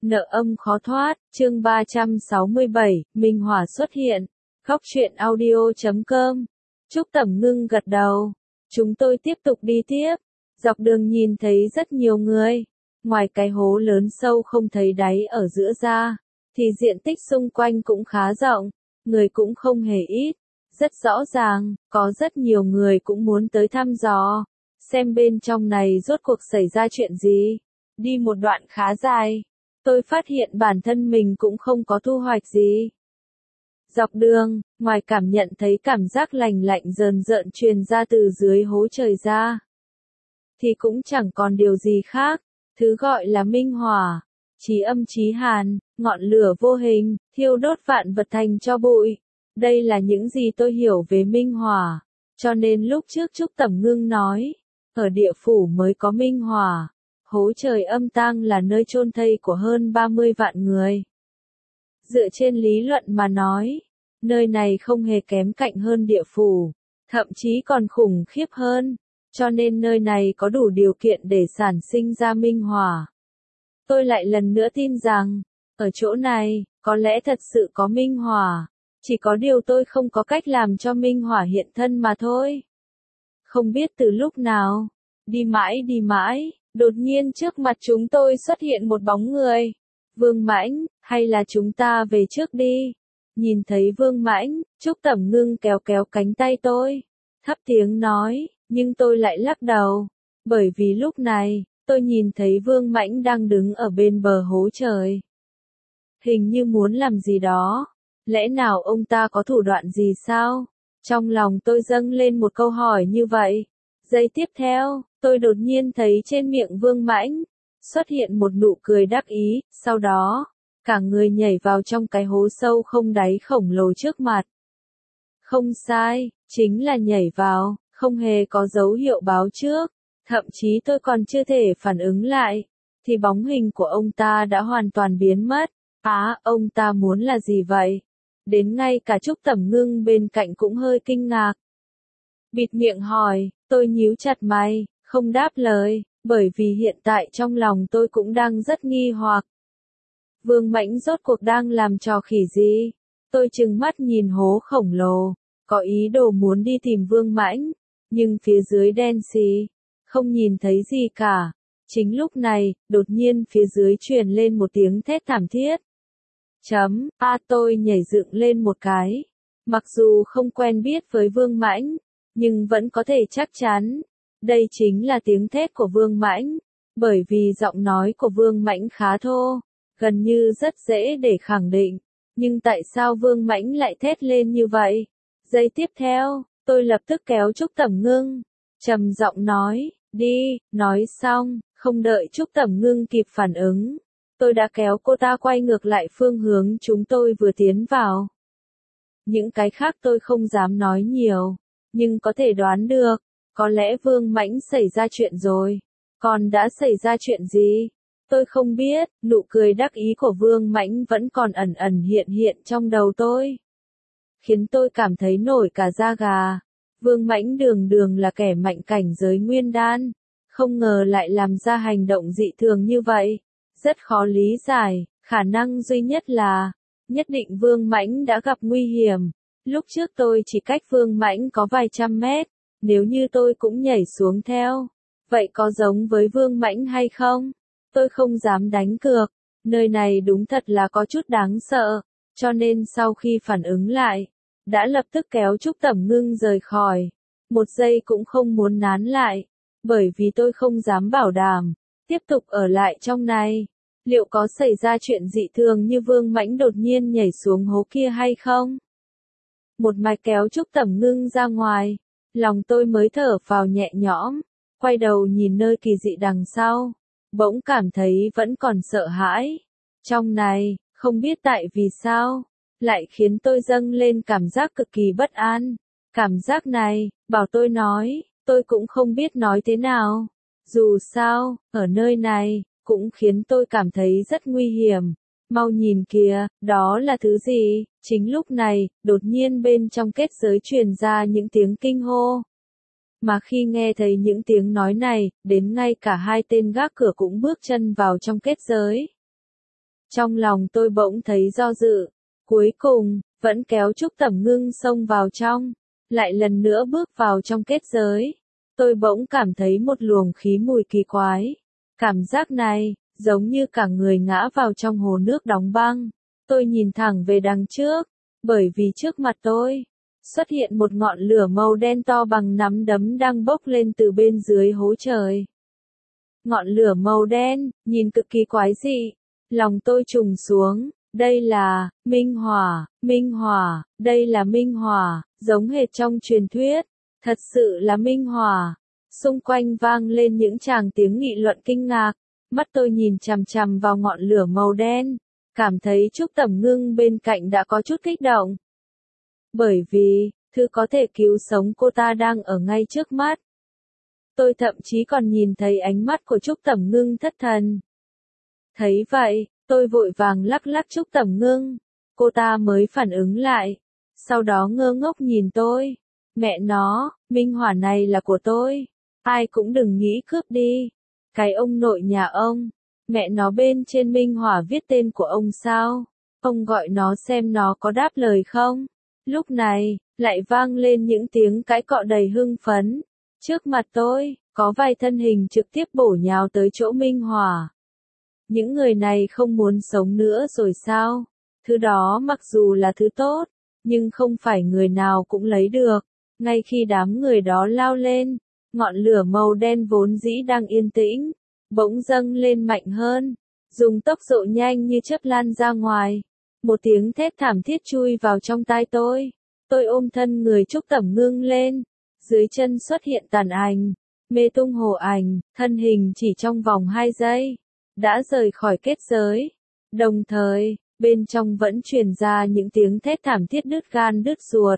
Nợ âm khó thoát, chương 367, Minh Hỏa xuất hiện. Góc truyện audio.com. Trúc Tẩm Ngưng gật đầu. Chúng tôi tiếp tục đi tiếp. Dọc đường nhìn thấy rất nhiều người. Ngoài cái hố lớn sâu không thấy đáy ở giữa ra, thì diện tích xung quanh cũng khá rộng. Người cũng không hề ít. Rất rõ ràng, có rất nhiều người cũng muốn tới thăm dò. Xem bên trong này rốt cuộc xảy ra chuyện gì. Đi một đoạn khá dài. Tôi phát hiện bản thân mình cũng không có thu hoạch gì. Dọc đường, ngoài cảm nhận thấy cảm giác lành lạnh rờn rợn truyền ra từ dưới hố trời ra, thì cũng chẳng còn điều gì khác. Thứ gọi là minh hỏa, chí âm chí hàn, ngọn lửa vô hình, thiêu đốt vạn vật thành tro bụi. Đây là những gì tôi hiểu về minh hỏa. Cho nên lúc trước Trúc Tẩm Ngưng nói, ở địa phủ mới có minh hỏa. Hố trời âm tang là nơi chôn thây của hơn 30 vạn người. Dựa trên lý luận mà nói, nơi này không hề kém cạnh hơn địa phủ, thậm chí còn khủng khiếp hơn, cho nên nơi này có đủ điều kiện để sản sinh ra minh hỏa. Tôi lại lần nữa tin rằng, ở chỗ này, có lẽ thật sự có minh hỏa, chỉ có điều tôi không có cách làm cho minh hỏa hiện thân mà thôi. Không biết từ lúc nào, đi mãi, đột nhiên trước mặt chúng tôi xuất hiện một bóng người. Vương Mãnh, hay là chúng ta về trước đi? Nhìn thấy Vương Mãnh, Trúc Tẩm Ngưng kéo kéo cánh tay tôi, thấp tiếng nói, nhưng tôi lại lắc đầu. Bởi vì lúc này, tôi nhìn thấy Vương Mãnh đang đứng ở bên bờ hố trời. Hình như muốn làm gì đó. Lẽ nào ông ta có thủ đoạn gì sao? Trong lòng tôi dâng lên một câu hỏi như vậy. Giây tiếp theo, tôi đột nhiên thấy trên miệng Vương Mãnh xuất hiện một nụ cười đắc ý, sau đó, cả người nhảy vào trong cái hố sâu không đáy khổng lồ trước mặt. Không sai, chính là nhảy vào, không hề có dấu hiệu báo trước, thậm chí tôi còn chưa thể phản ứng lại, thì bóng hình của ông ta đã hoàn toàn biến mất. Ông ta muốn là gì vậy? Đến ngay cả Trúc Tẩm Ngưng bên cạnh cũng hơi kinh ngạc. Bịt miệng hỏi, tôi nhíu chặt mày, không đáp lời, bởi vì hiện tại trong lòng tôi cũng đang rất nghi hoặc. Vương Mãnh rốt cuộc đang làm trò khỉ gì? Tôi trừng mắt nhìn hố khổng lồ, có ý đồ muốn đi tìm Vương Mãnh, nhưng phía dưới đen xì, không nhìn thấy gì cả. Chính lúc này, đột nhiên phía dưới truyền lên một tiếng thét thảm thiết. Tôi nhảy dựng lên một cái. Mặc dù không quen biết với Vương Mãnh, nhưng vẫn có thể chắc chắn, đây chính là tiếng thét của Vương Mãnh, bởi vì giọng nói của Vương Mãnh khá thô, gần như rất dễ để khẳng định, nhưng tại sao Vương Mãnh lại thét lên như vậy? Giây tiếp theo, tôi lập tức kéo Trúc Tẩm Ngưng, trầm giọng nói, đi, nói xong, không đợi Trúc Tẩm Ngưng kịp phản ứng, tôi đã kéo cô ta quay ngược lại phương hướng chúng tôi vừa tiến vào. Những cái khác tôi không dám nói nhiều, nhưng có thể đoán được, có lẽ Vương Mãnh xảy ra chuyện rồi. Còn đã xảy ra chuyện gì? Tôi không biết, nụ cười đắc ý của Vương Mãnh vẫn còn ẩn ẩn hiện hiện trong đầu tôi, khiến tôi cảm thấy nổi cả da gà. Vương Mãnh đường đường là kẻ mạnh cảnh giới nguyên đan, không ngờ lại làm ra hành động dị thường như vậy. Rất khó lý giải, khả năng duy nhất là, nhất định Vương Mãnh đã gặp nguy hiểm. Lúc trước tôi chỉ cách Vương Mãnh có vài trăm mét, nếu như tôi cũng nhảy xuống theo, vậy có giống với Vương Mãnh hay không? Tôi không dám đánh cược, nơi này đúng thật là có chút đáng sợ, cho nên sau khi phản ứng lại, đã lập tức kéo Trúc Tẩm Ngưng rời khỏi, một giây cũng không muốn nán lại, bởi vì tôi không dám bảo đảm, tiếp tục ở lại trong này, liệu có xảy ra chuyện dị thường như Vương Mãnh đột nhiên nhảy xuống hố kia hay không? Một mạch kéo Trúc Tẩm Ngưng ra ngoài, lòng tôi mới thở phào nhẹ nhõm, quay đầu nhìn nơi kỳ dị đằng sau, bỗng cảm thấy vẫn còn sợ hãi. Trong này, không biết tại vì sao, lại khiến tôi dâng lên cảm giác cực kỳ bất an. Cảm giác này, bảo tôi nói, tôi cũng không biết nói thế nào. Dù sao, ở nơi này, cũng khiến tôi cảm thấy rất nguy hiểm. Mau nhìn kìa, đó là thứ gì? Chính lúc này, đột nhiên bên trong kết giới truyền ra những tiếng kinh hô. Mà khi nghe thấy những tiếng nói này, đến ngay cả hai tên gác cửa cũng bước chân vào trong kết giới. Trong lòng tôi bỗng thấy do dự. Cuối cùng, vẫn kéo Trúc Tẩm Ngưng xông vào trong. Lại lần nữa bước vào trong kết giới. Tôi bỗng cảm thấy một luồng khí mùi kỳ quái. Cảm giác này, giống như cả người ngã vào trong hồ nước đóng băng. Tôi nhìn thẳng về đằng trước, bởi vì trước mặt tôi xuất hiện một ngọn lửa màu đen to bằng nắm đấm đang bốc lên từ bên dưới hố trời. Ngọn lửa màu đen, nhìn cực kỳ quái dị. Lòng tôi trùng xuống, đây là minh hỏa, đây là minh hỏa, giống hệt trong truyền thuyết, thật sự là minh hỏa. Xung quanh vang lên những tràng tiếng nghị luận kinh ngạc, mắt tôi nhìn chằm chằm vào ngọn lửa màu đen, cảm thấy Trúc Tẩm Ngưng bên cạnh đã có chút kích động. Bởi vì, thứ có thể cứu sống cô ta đang ở ngay trước mắt. Tôi thậm chí còn nhìn thấy ánh mắt của Trúc Tẩm Ngưng thất thần. Thấy vậy, tôi vội vàng lắc lắc Trúc Tẩm Ngưng, cô ta mới phản ứng lại, sau đó ngơ ngốc nhìn tôi. Mẹ nó, minh hỏa này là của tôi, ai cũng đừng nghĩ cướp đi. Cái ông nội nhà ông, mẹ nó bên trên minh hỏa viết tên của ông sao? Ông gọi nó xem nó có đáp lời không? Lúc này, lại vang lên những tiếng cãi cọ đầy hưng phấn. Trước mặt tôi, có vài thân hình trực tiếp bổ nhào tới chỗ minh hỏa. Những người này không muốn sống nữa rồi sao? Thứ đó mặc dù là thứ tốt, nhưng không phải người nào cũng lấy được. Ngay khi đám người đó lao lên, ngọn lửa màu đen vốn dĩ đang yên tĩnh, bỗng dâng lên mạnh hơn, dùng tốc độ nhanh như chớp lan ra ngoài. Một tiếng thét thảm thiết chui vào trong tai tôi. Tôi ôm thân người Trúc Tẩm Ngưng lên, dưới chân xuất hiện tàn ảnh, mê tung hồ ảnh, thân hình chỉ trong vòng 2 giây, đã rời khỏi kết giới. Đồng thời, bên trong vẫn truyền ra những tiếng thét thảm thiết đứt gan đứt ruột.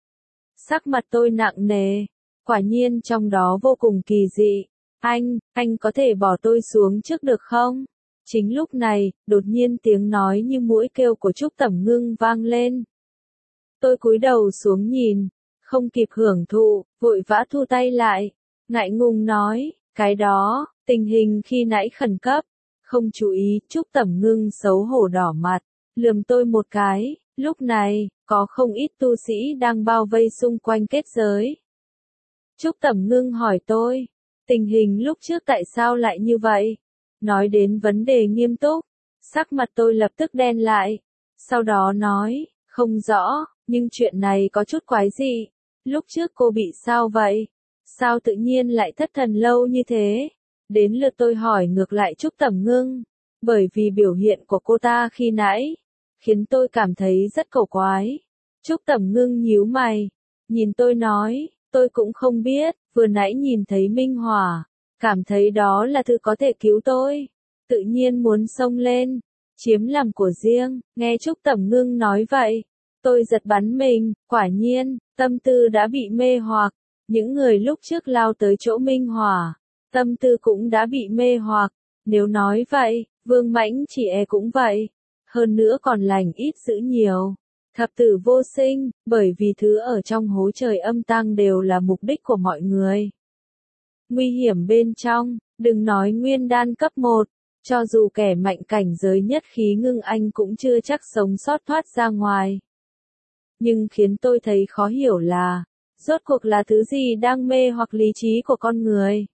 Sắc mặt tôi nặng nề, quả nhiên trong đó vô cùng kỳ dị. Anh có thể bỏ tôi xuống trước được không? Chính lúc này, đột nhiên tiếng nói như mũi kêu của Trúc Tẩm Ngưng vang lên. Tôi cúi đầu xuống nhìn, không kịp hưởng thụ, vội vã thu tay lại, ngại ngùng nói, cái đó, tình hình khi nãy khẩn cấp, không chú ý. Trúc Tẩm Ngưng xấu hổ đỏ mặt, lườm tôi một cái. Lúc này, có không ít tu sĩ đang bao vây xung quanh kết giới. Trúc Tẩm Ngưng hỏi tôi, tình hình lúc trước tại sao lại như vậy? Nói đến vấn đề nghiêm túc, sắc mặt tôi lập tức đen lại. Sau đó nói, không rõ, nhưng chuyện này có chút quái dị. Lúc trước cô bị sao vậy? Sao tự nhiên lại thất thần lâu như thế? Đến lượt tôi hỏi ngược lại Trúc Tẩm Ngưng, bởi vì biểu hiện của cô ta khi nãy khiến tôi cảm thấy rất cổ quái. Trúc Tẩm Ngưng nhíu mày, nhìn tôi nói, tôi cũng không biết, vừa nãy nhìn thấy minh hỏa, cảm thấy đó là thứ có thể cứu tôi, tự nhiên muốn xông lên, chiếm làm của riêng. Nghe Trúc Tẩm Ngưng nói vậy, tôi giật bắn mình, quả nhiên, tâm tư đã bị mê hoặc. Những người lúc trước lao tới chỗ minh hỏa, tâm tư cũng đã bị mê hoặc. Nếu nói vậy, Vương Mãnh Chỉ cũng vậy. Hơn nữa còn lành ít dữ nhiều. Thập tử vô sinh, bởi vì thứ ở trong hố trời âm tang đều là mục đích của mọi người. Nguy hiểm bên trong, đừng nói nguyên đan cấp 1, cho dù kẻ mạnh cảnh giới nhất khí ngưng anh cũng chưa chắc sống sót thoát ra ngoài. Nhưng khiến tôi thấy khó hiểu là, rốt cuộc là thứ gì đang mê hoặc lý trí của con người?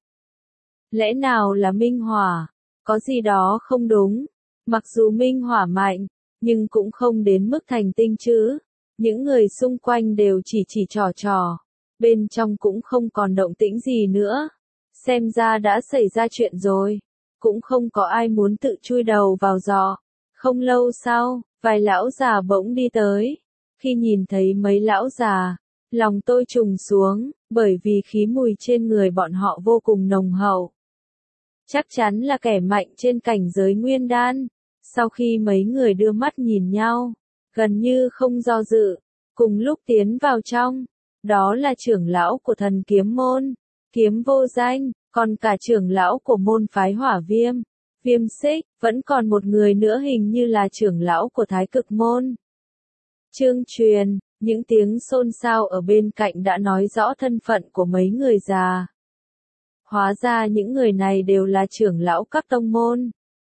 Lẽ nào là minh hỏa? Có gì đó không đúng. Mặc dù minh hỏa mạnh, nhưng cũng không đến mức thành tinh chứ. Những người xung quanh đều chỉ trò. Bên trong cũng không còn động tĩnh gì nữa. Xem ra đã xảy ra chuyện rồi. Cũng không có ai muốn tự chui đầu vào giò. Không lâu sau, vài lão già bỗng đi tới. Khi nhìn thấy mấy lão già, lòng tôi trùng xuống, bởi vì khí mùi trên người bọn họ vô cùng nồng hậu. Chắc chắn là kẻ mạnh trên cảnh giới nguyên đan. Sau khi mấy người đưa mắt nhìn nhau, gần như không do dự, cùng lúc tiến vào trong. Đó là trưởng lão của thần kiếm môn, Kiếm Vô Danh, còn cả trưởng lão của môn phái Hỏa Viêm, Viêm Xích, vẫn còn một người nữa hình như là trưởng lão của Thái Cực môn, Trương Truyền. Những tiếng xôn xao ở bên cạnh đã nói rõ thân phận của mấy người già. Hóa ra những người này đều là trưởng lão các tông môn.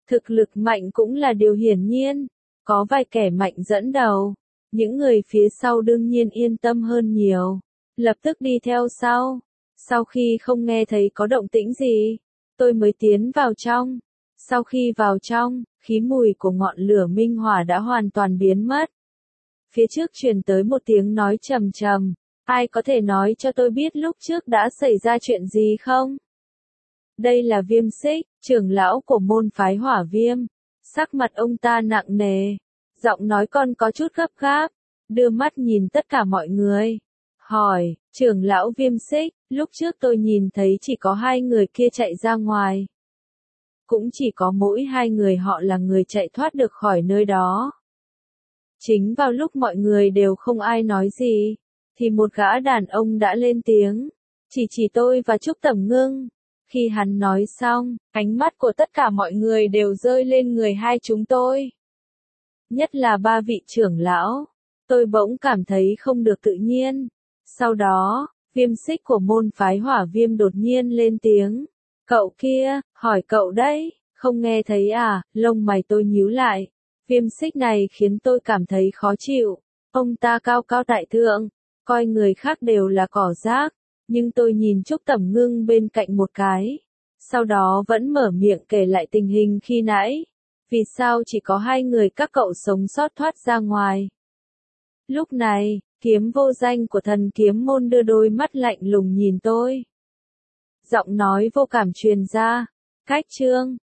Thực lực mạnh cũng là điều hiển nhiên, có vài kẻ mạnh dẫn đầu, những người phía sau đương nhiên yên tâm hơn nhiều, lập tức đi theo sau. Sau khi không nghe thấy có động tĩnh gì, tôi mới tiến vào trong. Sau khi vào trong, khí mùi của ngọn lửa minh hỏa đã hoàn toàn biến mất. Phía trước truyền tới một tiếng nói trầm trầm, ai có thể nói cho tôi biết lúc trước đã xảy ra chuyện gì không? Đây là Viêm Xích, trưởng lão của môn phái Hỏa Viêm. Sắc mặt ông ta nặng nề, giọng nói còn có chút gấp gáp, đưa mắt nhìn tất cả mọi người. Hỏi, trưởng lão Viêm Xích, lúc trước tôi nhìn thấy chỉ có 2 người kia chạy ra ngoài. Cũng chỉ có mỗi 2 người họ là người chạy thoát được khỏi nơi đó. Chính vào lúc mọi người đều không ai nói gì, thì một gã đàn ông đã lên tiếng, chỉ tôi và Trúc Tẩm Ngưng. Khi hắn nói xong, ánh mắt của tất cả mọi người đều rơi lên người hai chúng tôi. Nhất là 3 vị trưởng lão, tôi bỗng cảm thấy không được tự nhiên. Sau đó, Viêm Xích của môn phái Hỏa Viêm đột nhiên lên tiếng. Cậu kia, hỏi cậu đấy, không nghe thấy à? Lông mày tôi nhíu lại. Viêm Xích này khiến tôi cảm thấy khó chịu. Ông ta cao cao tại thượng, coi người khác đều là cỏ rác. Nhưng tôi nhìn Trúc Tẩm Ngưng bên cạnh một cái. Sau đó vẫn mở miệng kể lại tình hình khi nãy. Vì sao chỉ có 2 người các cậu sống sót thoát ra ngoài? Lúc này, Kiếm Vô Danh của Thần Kiếm Môn đưa đôi mắt lạnh lùng nhìn tôi. Giọng nói vô cảm truyền ra. Cách Trương,